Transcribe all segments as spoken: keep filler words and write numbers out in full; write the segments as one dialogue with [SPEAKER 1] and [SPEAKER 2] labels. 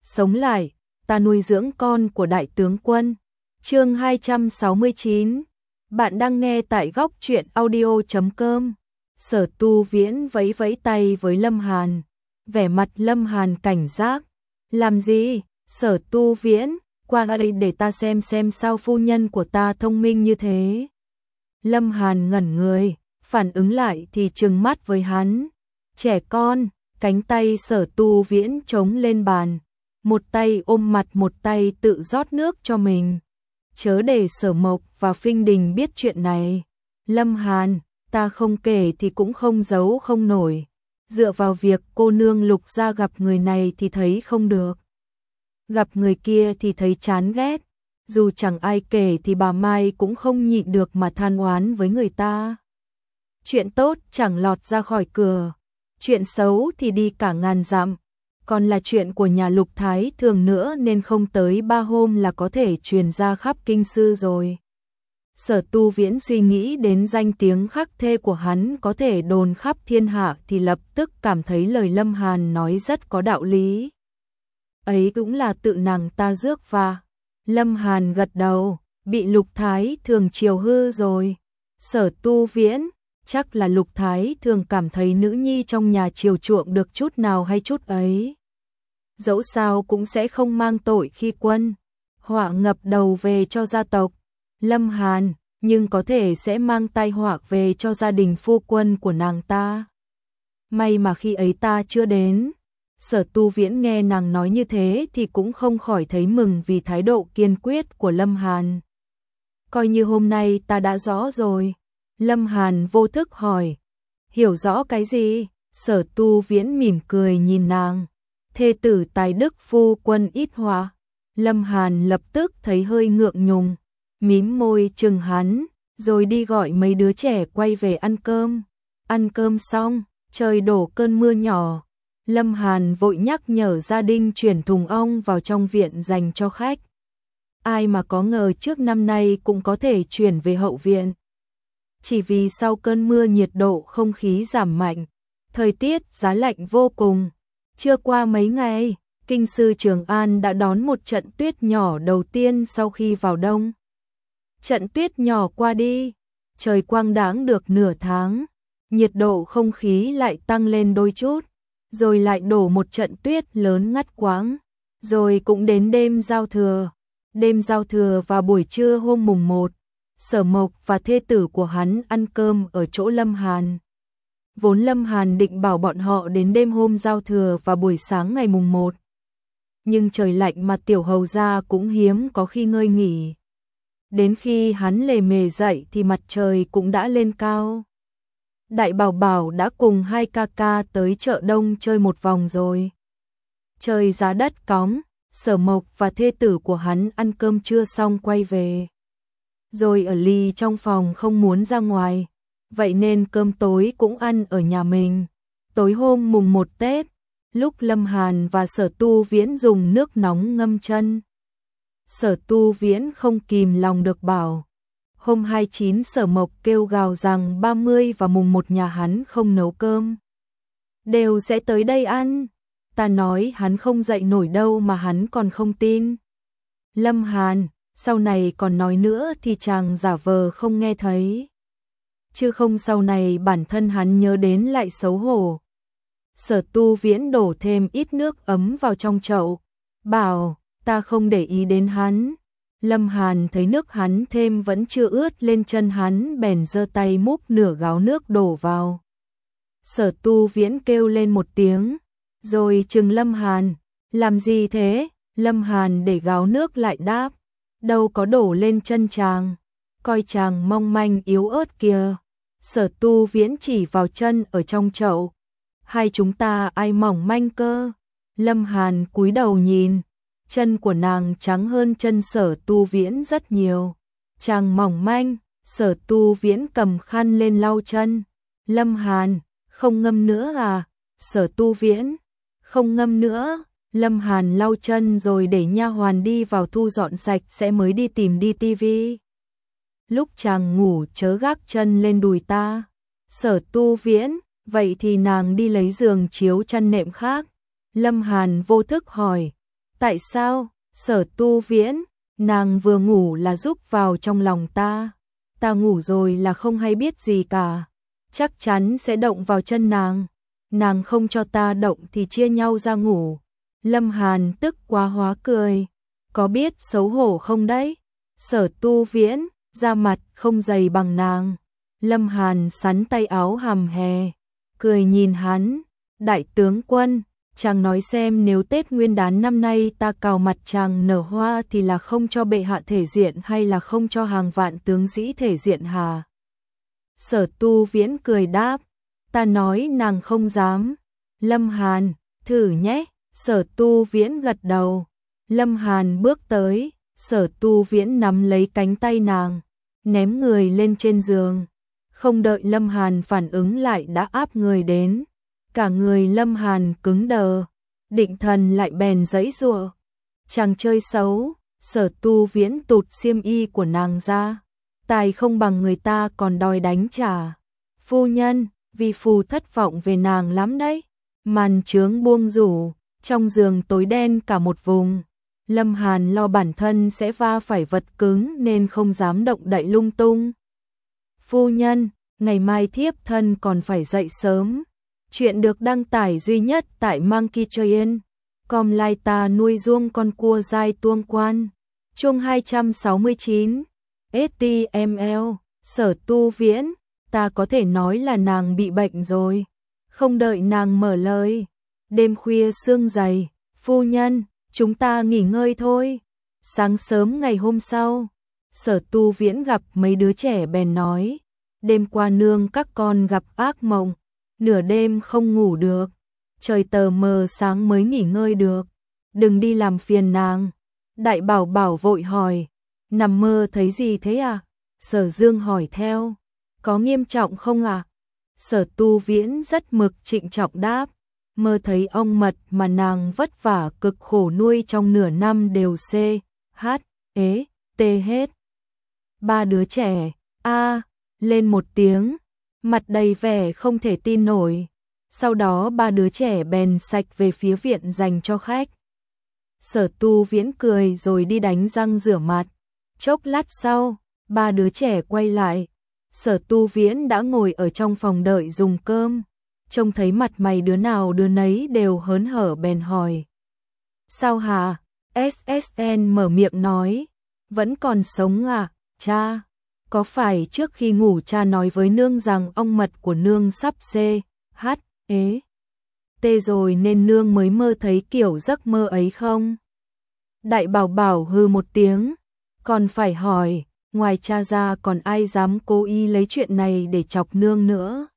[SPEAKER 1] sống lại, ta nuôi dưỡng con của đại tướng quân. Chương hai trăm sáu mươi chín. Bạn đang nghe tại góc truyện audio chấm com. Sở Tu Viễn vẫy vẫy tay với Lâm Hàn, vẻ mặt Lâm Hàn cảnh giác. Làm gì? Sở Tu Viễn, qua đây để ta xem xem sao phu nhân của ta thông minh như thế. Lâm Hàn ngẩn người, phản ứng lại thì trừng mắt với hắn. Trẻ con, cánh tay Sở Tu Viễn chống lên bàn, một tay ôm mặt một tay tự rót nước cho mình. Chớ để Sở Mộc và Phinh Đình biết chuyện này. Lâm Hàn, ta không kể thì cũng không giấu không nổi. Dựa vào việc cô nương Lục gia gặp người này thì thấy không được, gặp người kia thì thấy chán ghét. Dù chẳng ai kể thì bà Mai cũng không nhịn được mà than oán với người ta. Chuyện tốt chẳng lọt ra khỏi cửa, chuyện xấu thì đi cả ngàn dặm. Còn là chuyện của nhà Lục Thái Thường nữa nên không tới ba hôm là có thể truyền ra khắp kinh sư rồi. Sở Tu Viễn suy nghĩ đến danh tiếng khắc thê của hắn có thể đồn khắp thiên hạ thì lập tức cảm thấy lời Lâm Hàn nói rất có đạo lý. Ấy cũng là tự nàng ta rước va. Lâm Hàn gật đầu, bị Lục Thái Thường chiều hư rồi. Sở Tu Viễn, chắc là Lục Thái Thường cảm thấy nữ nhi trong nhà chiều chuộng được chút nào hay chút ấy. Dẫu sao cũng sẽ không mang tội khi quân họa ngập đầu về cho gia tộc Lâm Hàn, nhưng có thể sẽ mang tai họa về cho gia đình phu quân của nàng ta. May mà khi ấy ta chưa đến. Sở Tu Viễn nghe nàng nói như thế thì cũng không khỏi thấy mừng vì thái độ kiên quyết của Lâm Hàn. Coi như hôm nay ta đã rõ rồi. Lâm Hàn vô thức hỏi. Hiểu rõ cái gì? Sở Tu Viễn mỉm cười nhìn nàng. Thê tử tài đức phu quân ít họa. Lâm Hàn lập tức thấy hơi ngượng ngùng, mím môi chừng hắn, rồi đi gọi mấy đứa trẻ quay về ăn cơm. Ăn cơm xong, trời đổ cơn mưa nhỏ. Lâm Hàn vội nhắc nhở gia đình chuyển thùng ong vào trong viện dành cho khách. Ai mà có ngờ trước năm nay cũng có thể chuyển về hậu viện. Chỉ vì sau cơn mưa nhiệt độ không khí giảm mạnh, thời tiết giá lạnh vô cùng. Chưa qua mấy ngày, kinh sư Trường An đã đón một trận tuyết nhỏ đầu tiên sau khi vào đông. Trận tuyết nhỏ qua đi, trời quang đãng được nửa tháng, nhiệt độ không khí lại tăng lên đôi chút, rồi lại đổ một trận tuyết lớn ngắt quãng, rồi cũng đến đêm giao thừa. Đêm giao thừa và buổi trưa hôm mùng một, Sở Mộc và thê tử của hắn ăn cơm ở chỗ Lâm Hàn. Vốn Lâm Hàn định bảo bọn họ đến đêm hôm giao thừa và buổi sáng ngày mùng một. Nhưng trời lạnh mà tiểu hầu gia cũng hiếm có khi ngơi nghỉ. Đến khi hắn lề mề dậy thì mặt trời cũng đã lên cao. Đại Bảo Bảo đã cùng hai ca ca tới chợ đông chơi một vòng rồi. Trời giá đất cóng, Sở Mộc và thê tử của hắn ăn cơm trưa xong quay về. Rồi ở lì trong phòng không muốn ra ngoài, vậy nên cơm tối cũng ăn ở nhà mình. Tối hôm mùng một Tết, lúc Lâm Hàn và Sở Tu Viễn dùng nước nóng ngâm chân, Sở Tu Viễn không kìm lòng được bảo. Hôm hai mươi chín Sở Mộc kêu gào rằng ba mươi và mùng một nhà hắn không nấu cơm, đều sẽ tới đây ăn. Ta nói hắn không dậy nổi đâu mà hắn còn không tin. Lâm Hàn, sau này còn nói nữa thì chàng giả vờ không nghe thấy. Chứ không sau này bản thân hắn nhớ đến lại xấu hổ. Sở Tu Viễn đổ thêm ít nước ấm vào trong chậu, bảo, ta không để ý đến hắn. Lâm Hàn thấy nước hắn thêm vẫn chưa ướt lên chân hắn bèn giơ tay múc nửa gáo nước đổ vào. Sở Tu Viễn kêu lên một tiếng, rồi trừng Lâm Hàn, làm gì thế? Lâm Hàn để gáo nước lại đáp, đâu có đổ lên chân chàng, coi chàng mong manh yếu ớt kìa. Sở Tu Viễn chỉ vào chân ở trong chậu, hai chúng ta ai mỏng manh cơ? Lâm Hàn cúi đầu nhìn, chân của nàng trắng hơn chân Sở Tu Viễn rất nhiều. Chàng mỏng manh. Sở Tu Viễn cầm khăn lên lau chân. Lâm Hàn, không ngâm nữa à? Sở Tu Viễn, không ngâm nữa. Lâm Hàn lau chân rồi để nha hoàn đi vào thu dọn sạch sẽ mới đi tìm đi tivi. Lúc chàng ngủ chớ gác chân lên đùi ta. Sở Tu Viễn, vậy thì nàng đi lấy giường chiếu chăn nệm khác. Lâm Hàn vô thức hỏi, Tại sao? Sở Tu Viễn, nàng vừa ngủ là giúp vào trong lòng ta. Ta ngủ rồi là không hay biết gì cả. Chắc chắn sẽ động vào chân nàng. Nàng không cho ta động thì chia nhau ra ngủ. Lâm Hàn tức quá hóa cười. Có biết xấu hổ không đấy? Sở Tu Viễn, da mặt không dày bằng nàng. Lâm Hàn sắn tay áo hầm hè, cười nhìn hắn. Đại tướng quân, chàng nói xem nếu Tết Nguyên đán năm nay ta cào mặt chàng nở hoa thì là không cho bệ hạ thể diện hay là không cho hàng vạn tướng sĩ thể diện hà? Sở Tu Viễn cười đáp, ta nói nàng không dám. Lâm Hàn, thử nhé. Sở Tu Viễn gật đầu. Lâm Hàn bước tới, Sở Tu Viễn nắm lấy cánh tay nàng, ném người lên trên giường. Không đợi Lâm Hàn phản ứng lại đã áp người đến. Cả người Lâm Hàn cứng đờ, định thần lại bèn giãy giụa. Chàng chơi xấu. Sở Tu Viễn tụt xiêm y của nàng ra. Tài không bằng người ta còn đòi đánh trả. Phu nhân, vi phu thất vọng về nàng lắm đấy. Màn chướng buông rủ, trong giường tối đen cả một vùng. Lâm Hàn lo bản thân sẽ va phải vật cứng nên không dám động đậy lung tung. Phu nhân, ngày mai thiếp thân còn phải dậy sớm. Chuyện được đăng tải duy nhất tại Monkey Train. Com lai ta nuôi ruông con cua dai tuông quan. Chương hai trăm sáu mươi chín. ét tê em lờ, Sở Tu Viễn, ta có thể nói là nàng bị bệnh rồi. Không đợi nàng mở lời. Đêm khuya sương dày, phu nhân, chúng ta nghỉ ngơi thôi. Sáng sớm ngày hôm sau, Sở Tu Viễn gặp mấy đứa trẻ bèn nói. Đêm qua nương các con gặp ác mộng, nửa đêm không ngủ được. Trời tờ mờ sáng mới nghỉ ngơi được. Đừng đi làm phiền nàng. Đại Bảo Bảo vội hỏi. Nằm mơ thấy gì thế à? Sở Dương hỏi theo. Có nghiêm trọng không à? Sở Tu Viễn rất mực trịnh trọng đáp. Mơ thấy ong mật mà nàng vất vả cực khổ nuôi trong nửa năm đều C, H, E, T hết. Ba đứa trẻ, a lên một tiếng, mặt đầy vẻ không thể tin nổi. Sau đó ba đứa trẻ bèn sạch về phía viện dành cho khách. Sở Tu Viễn cười rồi đi đánh răng rửa mặt. Chốc lát sau, ba đứa trẻ quay lại. Sở Tu Viễn đã ngồi ở trong phòng đợi dùng cơm. Trông thấy mặt mày đứa nào đứa nấy đều hớn hở bèn hỏi. Sao hả? ét ét en mở miệng nói. Vẫn còn sống à, cha? Có phải trước khi ngủ cha nói với nương rằng ong mật của nương sắp C, H, E, T rồi nên nương mới mơ thấy kiểu giấc mơ ấy không? Đại Bảo Bảo hừ một tiếng. Còn phải hỏi, ngoài cha ra còn ai dám cố ý lấy chuyện này để chọc nương nữa?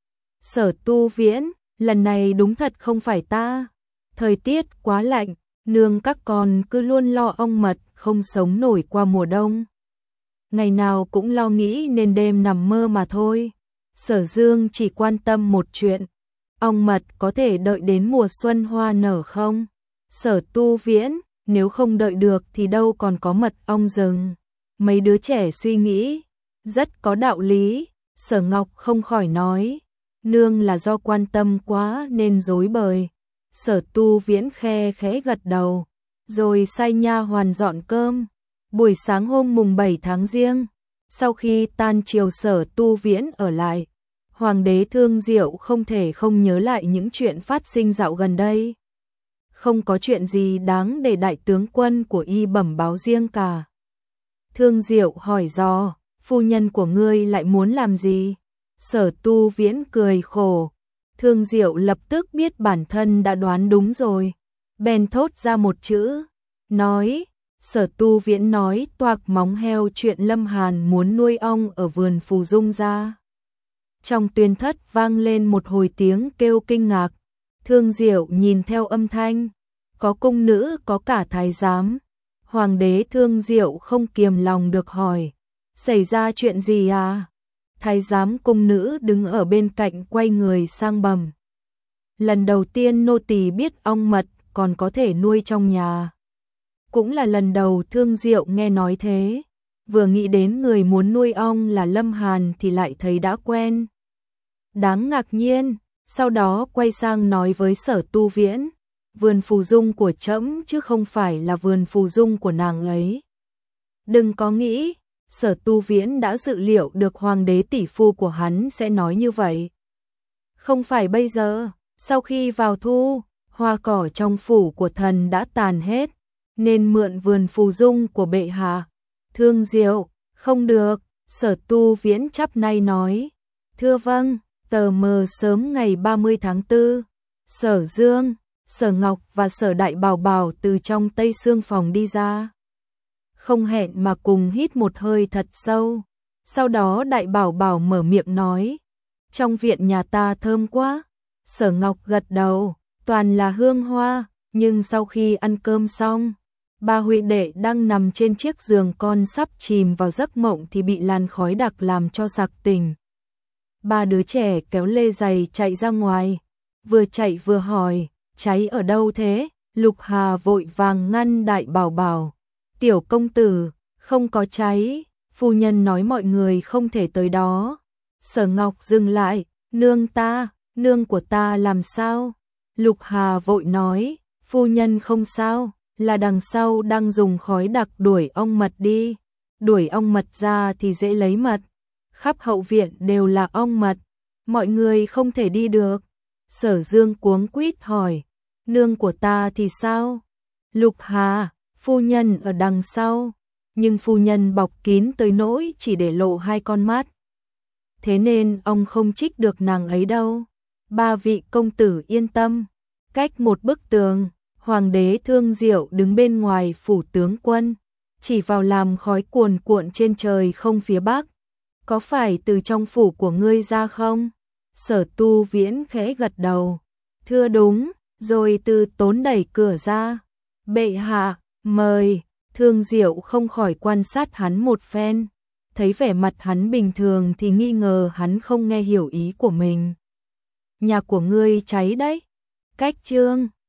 [SPEAKER 1] Sở Tu Viễn, lần này đúng thật không phải ta. Thời tiết quá lạnh, nương các con cứ luôn lo ong mật không sống nổi qua mùa đông. Ngày nào cũng lo nghĩ nên đêm nằm mơ mà thôi. Sở Dương chỉ quan tâm một chuyện. Ong mật có thể đợi đến mùa xuân hoa nở không? Sở Tu Viễn, nếu không đợi được thì đâu còn có mật ong rừng. Mấy đứa trẻ suy nghĩ, rất có đạo lý. Sở Ngọc không khỏi nói. Nương là do quan tâm quá nên dối bời. Sở Tu Viễn khe khẽ gật đầu, rồi sai nha hoàn dọn cơm. Buổi sáng hôm mùng bảy tháng Giêng, sau khi tan chiều Sở Tu Viễn ở lại, Hoàng đế Thương Diệu không thể không nhớ lại những chuyện phát sinh dạo gần đây. Không có chuyện gì đáng để đại tướng quân của y bẩm báo riêng cả. Thương Diệu hỏi dò, phu nhân của ngươi lại muốn làm gì? Sở Tu Viễn cười khổ. Thương Diệu lập tức biết bản thân đã đoán đúng rồi. Bèn thốt ra một chữ, nói. Sở Tu Viễn nói toạc móng heo chuyện Lâm Hàn muốn nuôi ong ở vườn Phù Dung ra. Trong tuyên thất vang lên một hồi tiếng kêu kinh ngạc. Thương Diệu nhìn theo âm thanh. Có cung nữ có cả thái giám. Hoàng đế Thương Diệu không kiềm lòng được hỏi. Xảy ra chuyện gì à? Thái giám cung nữ đứng ở bên cạnh quay người sang bẩm. Lần đầu tiên nô tỳ biết ong mật còn có thể nuôi trong nhà. Cũng là lần đầu Thương Diệu nghe nói thế. Vừa nghĩ đến người muốn nuôi ong là Lâm Hàn thì lại thấy đã quen. Đáng ngạc nhiên, sau đó quay sang nói với Sở Tu Viễn. vườn phù dung của trẫm chứ không phải là vườn phù dung của nàng ấy. Đừng có nghĩ, Sở Tu Viễn đã dự liệu được hoàng đế tỷ phu của hắn sẽ nói như vậy. Không phải bây giờ, sau khi vào thu, hoa cỏ trong phủ của thần đã tàn hết, nên mượn vườn phù dung của bệ hạ. Thương Diệu, không được, Sở Tu Viễn chắp nay nói. Thưa vâng, tờ mờ sớm ngày ba mươi tháng tư, Sở Dương, Sở Ngọc và Sở Đại Bảo Bảo từ trong Tây Sương phòng đi ra. Không hẹn mà cùng hít một hơi thật sâu. Sau đó Đại Bảo Bảo mở miệng nói. Trong viện nhà ta thơm quá. Sở Ngọc gật đầu, toàn là hương hoa, nhưng sau khi ăn cơm xong, ba huynh đệ đang nằm trên chiếc giường con sắp chìm vào giấc mộng thì bị làn khói đặc làm cho sặc tỉnh. Ba đứa trẻ kéo lê giày chạy ra ngoài, vừa chạy vừa hỏi, cháy ở đâu thế? Lục Hà vội vàng ngăn Đại Bảo Bảo. Tiểu công tử, không có cháy, phu nhân nói mọi người không thể tới đó. Sở Ngọc dừng lại, nương ta, nương của ta làm sao? Lục Hà vội nói, phu nhân không sao, là đằng sau đang dùng khói đặc đuổi ong mật đi. Đuổi ong mật ra thì dễ lấy mật. Khắp hậu viện đều là ong mật, mọi người không thể đi được. Sở Dương cuống quýt hỏi, nương của ta thì sao? Lục Hà, phu nhân ở đằng sau, nhưng phu nhân bọc kín tới nỗi chỉ để lộ hai con mắt. Thế nên ông không trích được nàng ấy đâu. Ba vị công tử yên tâm. Cách một bức tường, hoàng đế Thương Diệu đứng bên ngoài phủ tướng quân, chỉ vào làm khói cuồn cuộn trên trời không phía bắc. Có phải từ trong phủ của ngươi ra không? Sở Tu Viễn khẽ gật đầu. Thưa đúng, rồi từ tốn đẩy cửa ra. Bệ hạ, mời. Thương Diệu không khỏi quan sát hắn một phen. Thấy vẻ mặt hắn bình thường thì nghi ngờ hắn không nghe hiểu ý của mình. Nhà của ngươi cháy đấy. Cách trương,